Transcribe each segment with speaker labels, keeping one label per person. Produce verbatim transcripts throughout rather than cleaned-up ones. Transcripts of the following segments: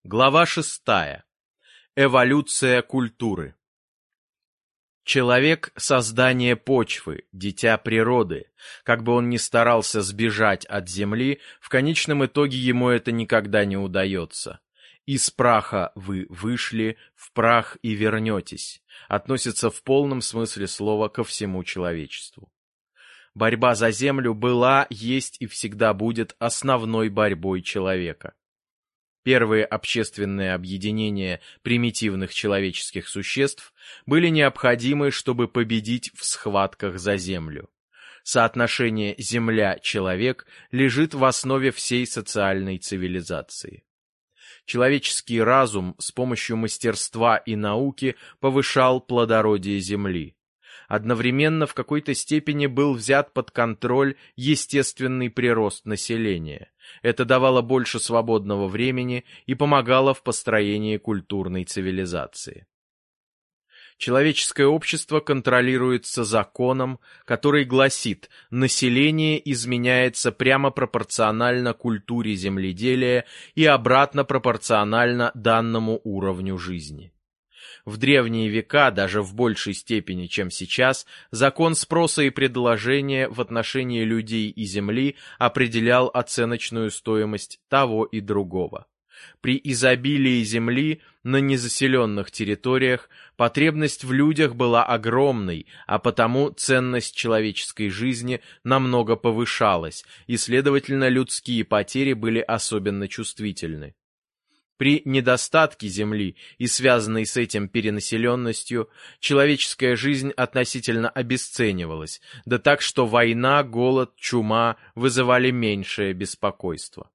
Speaker 1: Глава шестая. Эволюция культуры. Человек — создание почвы, дитя природы. Как бы он ни старался сбежать от земли, в конечном итоге ему это никогда не удается. «Из праха вы вышли, в прах и вернетесь» относится в полном смысле слова ко всему человечеству. Борьба за землю была, есть и всегда будет основной борьбой человека. Первые общественные объединения примитивных человеческих существ были необходимы, чтобы победить в схватках за землю. Соотношение земля-человек лежит в основе всей социальной цивилизации. Человеческий разум с помощью мастерства и науки повышал плодородие земли. Одновременно в какой-то степени был взят под контроль естественный прирост населения. Это давало больше свободного времени и помогало в построении культурной цивилизации. Человеческое общество контролируется законом, который гласит: население изменяется прямо пропорционально культуре земледелия и обратно пропорционально данному уровню жизни. В древние века, даже в большей степени, чем сейчас, закон спроса и предложения в отношении людей и земли определял оценочную стоимость того и другого. При изобилии земли на незаселенных территориях потребность в людях была огромной, а потому ценность человеческой жизни намного повышалась, и, следовательно, людские потери были особенно чувствительны. При недостатке земли и связанной с этим перенаселенностью человеческая жизнь относительно обесценивалась, да так, что война, голод, чума вызывали меньшее беспокойство.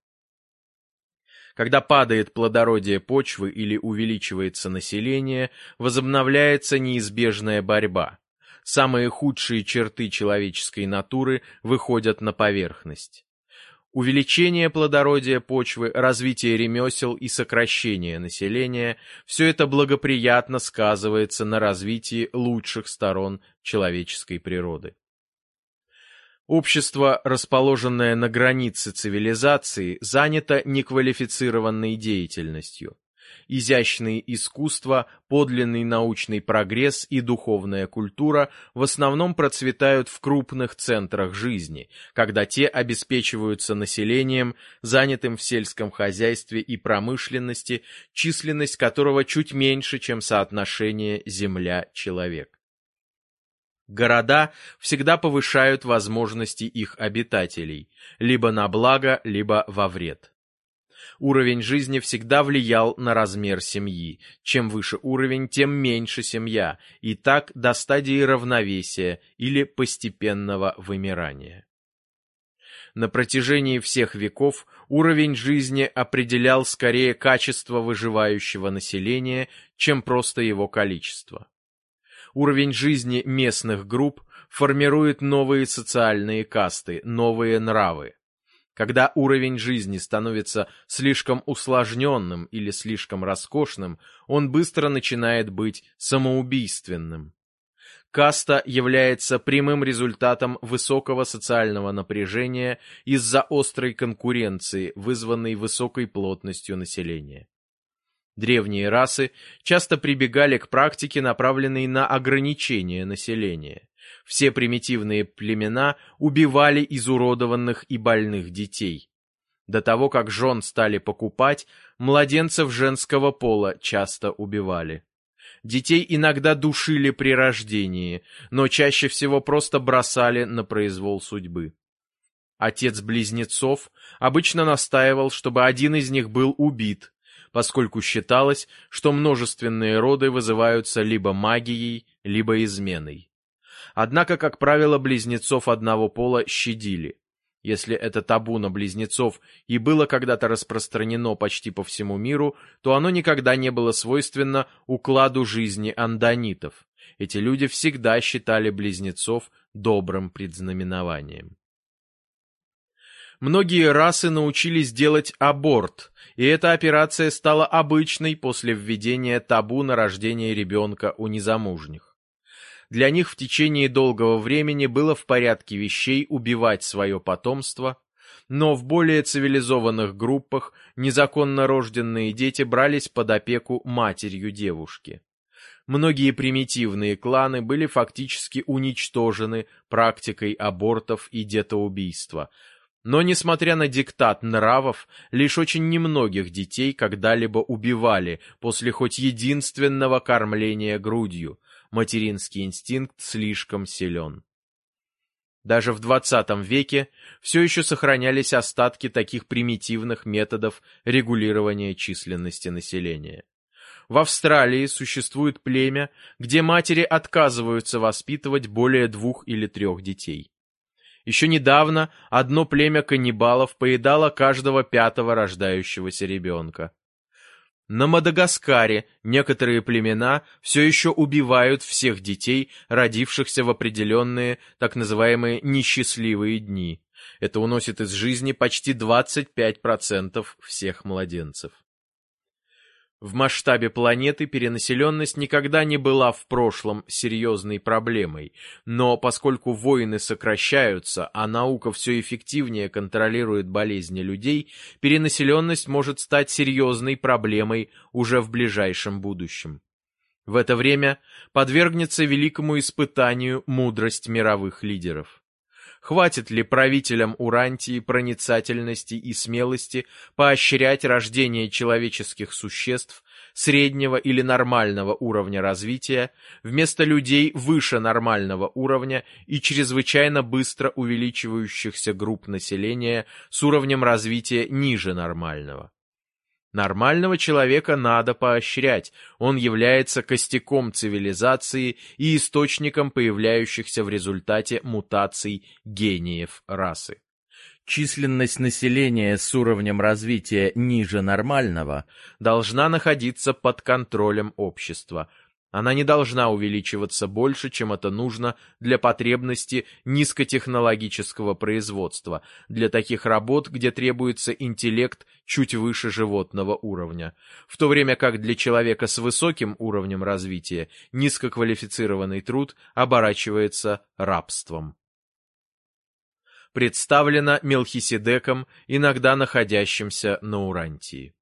Speaker 1: Когда падает плодородие почвы или увеличивается население, возобновляется неизбежная борьба. Самые худшие черты человеческой натуры выходят на поверхность. Увеличение плодородия почвы, развитие ремесел и сокращение населения – все это благоприятно сказывается на развитии лучших сторон человеческой природы. Общество, расположенное на границе цивилизации, занято неквалифицированной деятельностью. Изящные искусства, подлинный научный прогресс и духовная культура в основном процветают в крупных центрах жизни, когда те обеспечиваются населением, занятым в сельском хозяйстве и промышленности, численность которого чуть меньше, чем соотношение земля-человек. Города всегда повышают возможности их обитателей, либо на благо, либо во вред. Уровень жизни всегда влиял на размер семьи. Чем выше уровень, тем меньше семья, и так до стадии равновесия или постепенного вымирания. На протяжении всех веков уровень жизни определял скорее качество выживающего населения, чем просто его количество. Уровень жизни местных групп формирует новые социальные касты, новые нравы. Когда уровень жизни становится слишком усложненным или слишком роскошным, он быстро начинает быть самоубийственным. Каста является прямым результатом высокого социального напряжения из-за острой конкуренции, вызванной высокой плотностью населения. Древние расы часто прибегали к практике, направленной на ограничение населения. Все примитивные племена убивали изуродованных и больных детей. До того, как жен стали покупать, младенцев женского пола часто убивали. Детей иногда душили при рождении, но чаще всего просто бросали на произвол судьбы. Отец близнецов обычно настаивал, чтобы один из них был убит, поскольку считалось, что множественные роды вызываются либо магией, либо изменой. Однако, как правило, близнецов одного пола щадили. Если это табу на близнецов и было когда-то распространено почти по всему миру, то оно никогда не было свойственно укладу жизни андонитов. Эти люди всегда считали близнецов добрым предзнаменованием. Многие расы научились делать аборт, и эта операция стала обычной после введения табу на рождение ребенка у незамужних. Для них в течение долгого времени было в порядке вещей убивать свое потомство, но в более цивилизованных группах незаконно рожденные дети брались под опеку матерью девушки. Многие примитивные кланы были фактически уничтожены практикой абортов и детоубийства. Но, несмотря на диктат нравов, лишь очень немногих детей когда-либо убивали после хоть единственного кормления грудью. Материнский инстинкт слишком силен. Даже в двадцатом веке все еще сохранялись остатки таких примитивных методов регулирования численности населения. В Австралии существует племя, где матери отказываются воспитывать более двух или трех детей. Еще недавно одно племя каннибалов поедало каждого пятого рождающегося ребенка. На Мадагаскаре некоторые племена все еще убивают всех детей, родившихся в определенные так называемые несчастливые дни. Это уносит из жизни почти двадцать пять процентов всех младенцев. В масштабе планеты перенаселенность никогда не была в прошлом серьезной проблемой, но поскольку войны сокращаются, а наука все эффективнее контролирует болезни людей, перенаселенность может стать серьезной проблемой уже в ближайшем будущем. В это время подвергнется великому испытанию мудрость мировых лидеров. Хватит ли правителям Урантии проницательности и смелости поощрять рождение человеческих существ среднего или нормального уровня развития вместо людей выше нормального уровня и чрезвычайно быстро увеличивающихся групп населения с уровнем развития ниже нормального? Нормального человека надо поощрять, он является костяком цивилизации и источником появляющихся в результате мутаций гениев расы. Численность населения с уровнем развития ниже нормального должна находиться под контролем общества. Она не должна увеличиваться больше, чем это нужно для потребности низкотехнологического производства, для таких работ, где требуется интеллект чуть выше животного уровня, в то время как для человека с высоким уровнем развития низкоквалифицированный труд оборачивается рабством. Представлено Мелхиседеком, иногда находящимся на Урантии.